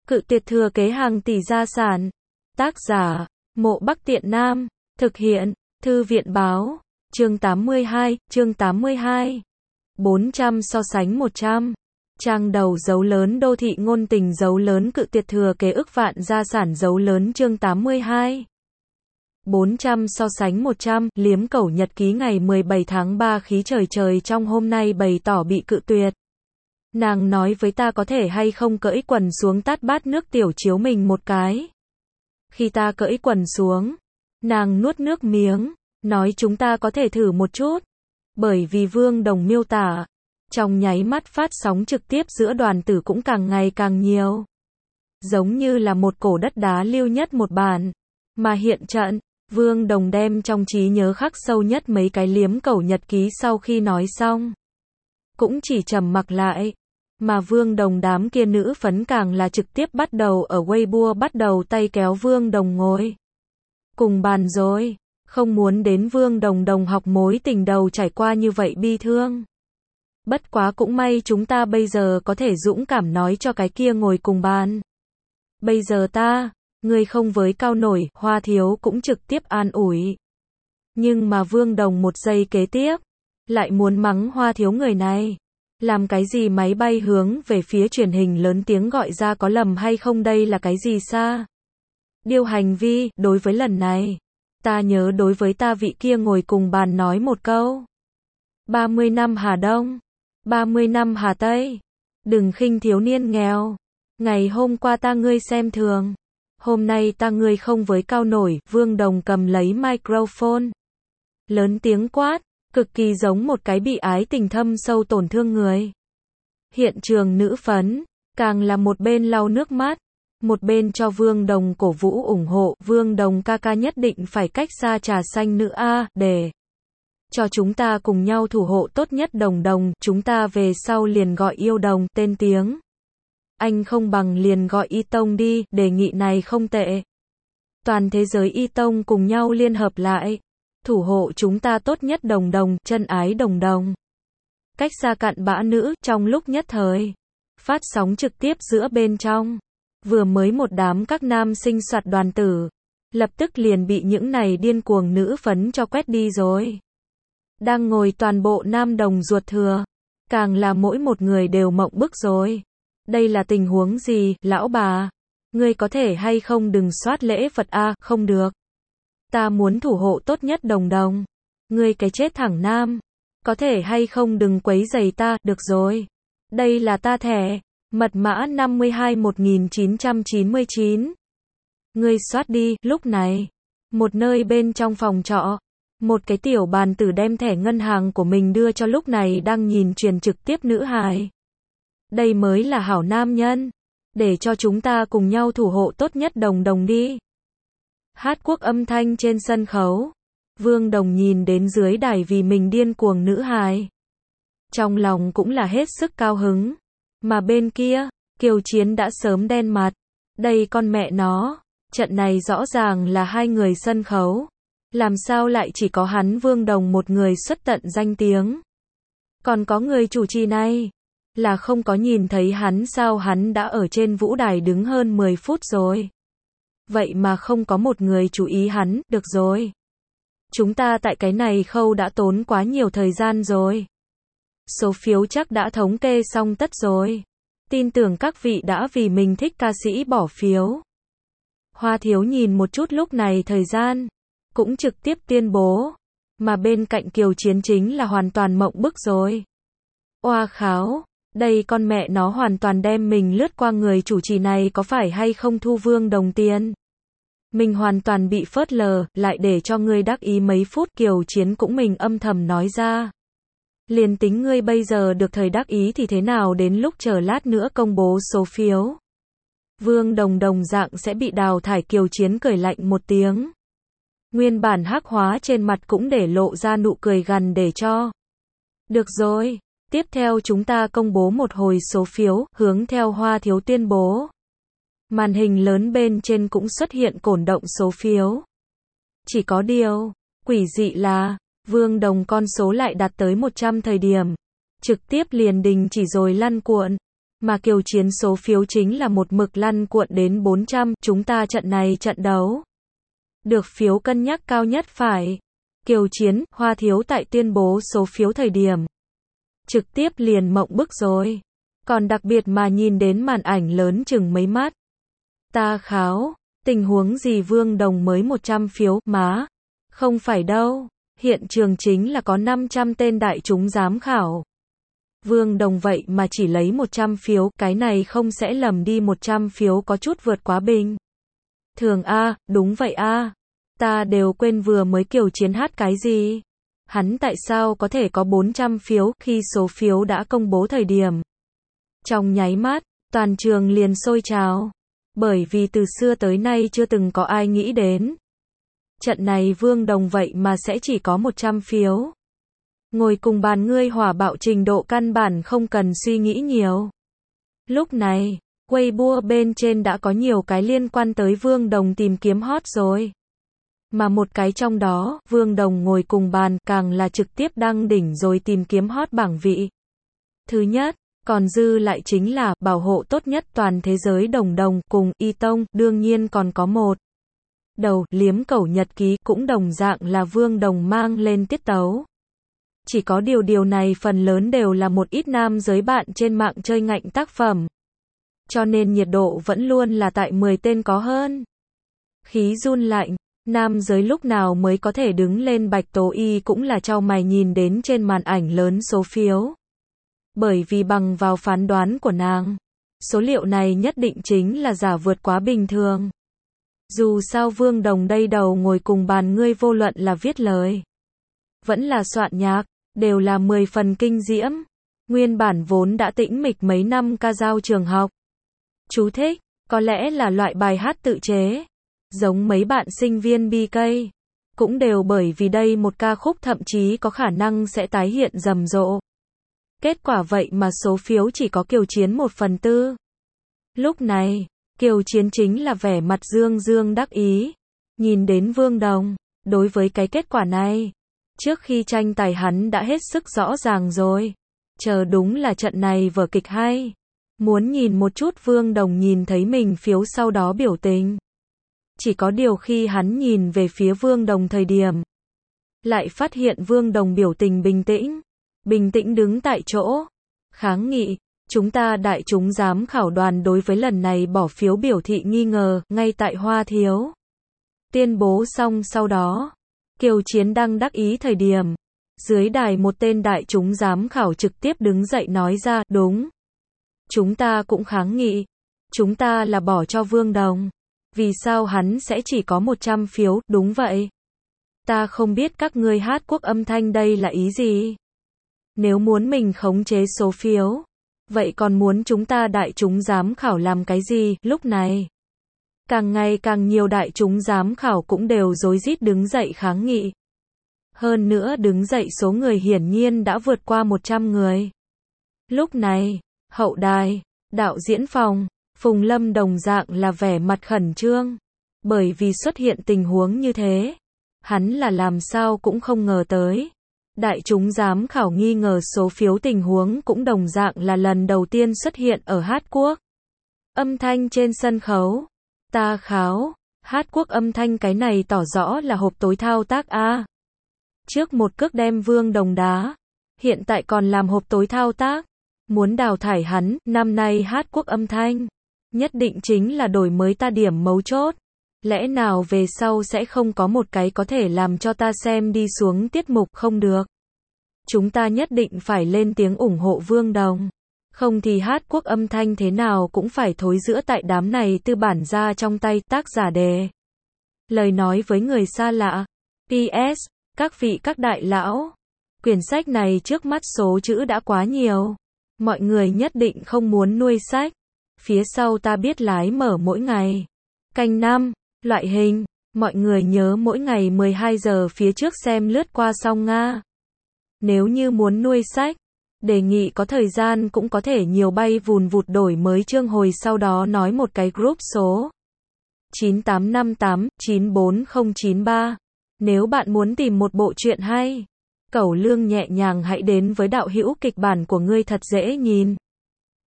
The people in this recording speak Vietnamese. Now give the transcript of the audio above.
Cự tuyệt thừa kế hàng tỷ gia sản. Tác giả, Mộ Bắc Tiện Nam. Thực hiện, Thư viện báo. Chương 82, chương 82. 400 so sánh 100. Trang đầu dấu lớn đô thị ngôn tình dấu lớn cự tuyệt thừa kế ức vạn gia sản dấu lớn chương 82. 400 so sánh 100, liếm cẩu nhật ký ngày 17 tháng 3 khí trời trời trong hôm nay bày tỏ bị cự tuyệt. Nàng nói với ta có thể hay không cởi quần xuống tát bát nước tiểu chiếu mình một cái. Khi ta cởi quần xuống, nàng nuốt nước miếng, nói chúng ta có thể thử một chút. Bởi vì Vương Đồng miêu tả, trong nháy mắt phát sóng trực tiếp giữa đoàn tử cũng càng ngày càng nhiều. Giống như là một cổ đất đá lưu nhất một bản. Mà hiện trận, Vương Đồng đem trong trí nhớ khắc sâu nhất mấy cái liếm cẩu nhật ký sau khi nói xong. Cũng chỉ trầm mặc lại. Mà Vương Đồng đám kia nữ phấn càng là trực tiếp bắt đầu ở Weibo bắt đầu tay kéo Vương Đồng ngồi cùng bàn rồi. Không muốn đến Vương Đồng đồng học mối tình đầu trải qua như vậy bi thương. Bất quá cũng may chúng ta bây giờ có thể dũng cảm nói cho cái kia ngồi cùng bàn. Bây giờ ta, ngươi không với cao nổi, Hoa Thiếu cũng trực tiếp an ủi. Nhưng mà Vương Đồng một giây kế tiếp, lại muốn mắng Hoa Thiếu người này. Làm cái gì máy bay hướng về phía truyền hình lớn tiếng gọi ra có lầm hay không đây là cái gì xa? Điều hành vi, đối với lần này. Ta nhớ đối với ta vị kia ngồi cùng bàn nói một câu. 30 năm Hà Đông. 30 năm Hà Tây. Đừng khinh thiếu niên nghèo. Ngày hôm qua ta ngươi xem thường. Hôm nay ta ngươi không với cao nổi. Vương Đồng cầm lấy microphone. Lớn tiếng quát. Cực kỳ giống một cái bị ái tình thâm sâu tổn thương người. Hiện trường nữ phấn. Càng là một bên lau nước mắt. Một bên cho Vương Đồng cổ vũ ủng hộ. Vương Đồng ca ca nhất định phải cách xa trà xanh nữ A, để cho chúng ta cùng nhau thủ hộ tốt nhất Đồng Đồng. Chúng ta về sau liền gọi yêu Đồng, tên tiếng. Anh không bằng liền gọi Y Tông đi, đề nghị này không tệ. Toàn thế giới Y Tông cùng nhau liên hợp lại. Thủ hộ chúng ta tốt nhất Đồng Đồng, chân ái Đồng Đồng. Cách xa cặn bã nữ, trong lúc nhất thời. Phát sóng trực tiếp giữa bên trong. Vừa mới một đám các nam sinh soạt đoàn tử. Lập tức liền bị những này điên cuồng nữ phấn cho quét đi rồi. Đang ngồi toàn bộ nam đồng ruột thừa. Càng là mỗi một người đều mộng bức rồi. Đây là tình huống gì, lão bà? Ngươi có thể hay không đừng soát lễ Phật a, không được. Ta muốn thủ hộ tốt nhất Đồng Đồng. Ngươi cái chết thẳng nam. Có thể hay không đừng quấy rầy ta, được rồi. Đây là ta thẻ. Mật mã 521999. Ngươi soát đi, lúc này. Một nơi bên trong phòng trọ. Một cái tiểu bàn tử đem thẻ ngân hàng của mình đưa cho lúc này đang nhìn truyền trực tiếp nữ hài. Đây mới là hảo nam nhân. Để cho chúng ta cùng nhau thủ hộ tốt nhất Đồng Đồng đi. Hát quốc âm thanh trên sân khấu. Vương Đồng nhìn đến dưới đài vì mình điên cuồng nữ hài. Trong lòng cũng là hết sức cao hứng. Mà bên kia, Kiều Chiến đã sớm đen mặt. Đây con mẹ nó. Trận này rõ ràng là hai người sân khấu. Làm sao lại chỉ có hắn Vương Đồng một người xuất tận danh tiếng. Còn có người chủ trì này. Là không có nhìn thấy hắn sao hắn đã ở trên vũ đài đứng hơn 10 phút rồi. Vậy mà không có một người chú ý hắn, được rồi. Chúng ta tại cái này khâu đã tốn quá nhiều thời gian rồi. Số phiếu chắc đã thống kê xong tất rồi. Tin tưởng các vị đã vì mình thích ca sĩ bỏ phiếu. Hoa Thiếu nhìn một chút lúc này thời gian. Cũng trực tiếp tuyên bố. Mà bên cạnh Kiều Chiến chính là hoàn toàn mộng bức rồi. Oa kháo. Đây con mẹ nó hoàn toàn đem mình lướt qua người chủ trì này có phải hay không thu Vương Đồng tiền. Mình hoàn toàn bị phớt lờ, lại để cho ngươi đắc ý mấy phút. Kiều Chiến cũng mình âm thầm nói ra. Liền tính ngươi bây giờ được thời đắc ý thì thế nào đến lúc chờ lát nữa công bố số phiếu. Vương Đồng đồng dạng sẽ bị đào thải. Kiều Chiến cười lạnh một tiếng. Nguyên bản hắc hóa trên mặt cũng để lộ ra nụ cười gằn để cho. Được rồi, tiếp theo chúng ta công bố một hồi số phiếu, hướng theo Hoa Thiếu tuyên bố. Màn hình lớn bên trên cũng xuất hiện cổn động số phiếu. Chỉ có điều, quỷ dị là, Vương Đồng con số lại đạt tới 100 thời điểm. Trực tiếp liền đình chỉ rồi lăn cuộn. Mà kiều chiến số phiếu chính là một mực lăn cuộn đến 400, chúng ta trận này trận đấu. Được phiếu cân nhắc cao nhất phải. Kiều chiến, Hoa Thiếu tại tuyên bố số phiếu thời điểm. Trực tiếp liền mộng bức rồi. Còn đặc biệt mà nhìn đến màn ảnh lớn chừng mấy mắt. Ta kháo, tình huống gì Vương Đồng mới 100 phiếu, má. Không phải đâu, hiện trường chính là có 500 tên đại chúng giám khảo. Vương Đồng vậy mà chỉ lấy 100 phiếu, cái này không sẽ lầm đi 100 phiếu có chút vượt quá bình. Thường a, đúng vậy a. Ta đều quên vừa mới kiều chiến hát cái gì. Hắn tại sao có thể có 400 phiếu khi số phiếu đã công bố thời điểm. Trong nháy mắt, toàn trường liền sôi trào. Bởi vì từ xưa tới nay chưa từng có ai nghĩ đến. Trận này Vương Đồng vậy mà sẽ chỉ có 100 phiếu. Ngồi cùng bàn ngươi hỏa bạo trình độ căn bản không cần suy nghĩ nhiều. Lúc này, Weibo bên trên đã có nhiều cái liên quan tới Vương Đồng tìm kiếm hot rồi. Mà một cái trong đó, Vương Đồng ngồi cùng bàn, càng là trực tiếp đăng đỉnh rồi tìm kiếm hot bảng vị. Thứ nhất, còn dư lại chính là, bảo hộ tốt nhất toàn thế giới Đồng Đồng, cùng, Y Tông, đương nhiên còn có một. Đầu, liếm cẩu nhật ký, cũng đồng dạng là Vương Đồng mang lên tiết tấu. Chỉ có điều này phần lớn đều là một ít nam giới bạn trên mạng chơi ngạnh tác phẩm. Cho nên nhiệt độ vẫn luôn là tại 10 tên có hơn. Khí run lạnh. Nam giới lúc nào mới có thể đứng lên Bạch Tố Y cũng là chau mày nhìn đến trên màn ảnh lớn số phiếu. Bởi vì bằng vào phán đoán của nàng, số liệu này nhất định chính là giả vượt quá bình thường. Dù sao Vương Đồng đây đầu ngồi cùng bàn ngươi vô luận là viết lời, vẫn là soạn nhạc, đều là 10 phần kinh diễm. Nguyên bản vốn đã tĩnh mịch mấy năm ca dao trường học. Chú thích, có lẽ là loại bài hát tự chế. Giống mấy bạn sinh viên BK, cũng đều bởi vì đây một ca khúc thậm chí có khả năng sẽ tái hiện rầm rộ. Kết quả vậy mà số phiếu chỉ có kiều chiến 1/4. Lúc này, kiều chiến chính là vẻ mặt dương dương đắc ý. Nhìn đến Vương Đồng, đối với cái kết quả này, trước khi tranh tài hắn đã hết sức rõ ràng rồi. Chờ đúng là trận này vở kịch hay. Muốn nhìn một chút Vương Đồng nhìn thấy mình phiếu sau đó biểu tình. Chỉ có điều khi hắn nhìn về phía Vương Đồng thời điểm, lại phát hiện Vương Đồng biểu tình bình tĩnh đứng tại chỗ, kháng nghị, chúng ta đại chúng giám khảo đoàn đối với lần này bỏ phiếu biểu thị nghi ngờ, ngay tại Hoa Thiếu. Tuyên bố xong sau đó, kiều chiến đang đắc ý thời điểm, dưới đài một tên đại chúng giám khảo trực tiếp đứng dậy nói ra, đúng. Chúng ta cũng kháng nghị, chúng ta là bỏ cho Vương Đồng. Vì sao hắn sẽ chỉ có 100 phiếu, đúng vậy. Ta không biết các ngươi hát quốc âm thanh đây là ý gì. Nếu muốn mình khống chế số phiếu, vậy còn muốn chúng ta đại chúng giám khảo làm cái gì, lúc này. Càng ngày càng nhiều đại chúng giám khảo cũng đều rối rít đứng dậy kháng nghị. Hơn nữa đứng dậy số người hiển nhiên đã vượt qua 100 người. Lúc này, hậu đài, đạo diễn phòng, Phùng Lâm đồng dạng là vẻ mặt khẩn trương. Bởi vì xuất hiện tình huống như thế, hắn là làm sao cũng không ngờ tới. Đại chúng giám khảo nghi ngờ số phiếu tình huống cũng đồng dạng là lần đầu tiên xuất hiện ở hát quốc. Âm thanh trên sân khấu. Ta kháo, hát quốc âm thanh cái này tỏ rõ là hộp tối thao tác a. Trước một cước đem Vương Đồng đá, hiện tại còn làm hộp tối thao tác. Muốn đào thải hắn, năm nay hát quốc âm thanh. Nhất định chính là đổi mới ta điểm mấu chốt. Lẽ nào về sau sẽ không có một cái có thể làm cho ta xem đi xuống tiết mục không được. Chúng ta nhất định phải lên tiếng ủng hộ Vương Đồng. Không thì hát quốc âm thanh thế nào cũng phải thối rữa tại đám này tư bản ra trong tay tác giả đề. Lời nói với người xa lạ. PS, các vị các đại lão. Quyển sách này trước mắt số chữ đã quá nhiều. Mọi người nhất định không muốn nuôi sách. Phía sau ta biết lái mở mỗi ngày. Canh năm, loại hình. Mọi người nhớ mỗi ngày 12 giờ phía trước xem lướt qua xong Nga. Nếu như muốn nuôi sách, đề nghị có thời gian cũng có thể nhiều bay vùn vụt đổi mới chương hồi sau đó nói một cái group số 9858-94093. Nếu bạn muốn tìm một bộ truyện hay, cẩu lương nhẹ nhàng hãy đến với đạo hữu kịch bản của ngươi thật dễ nhìn.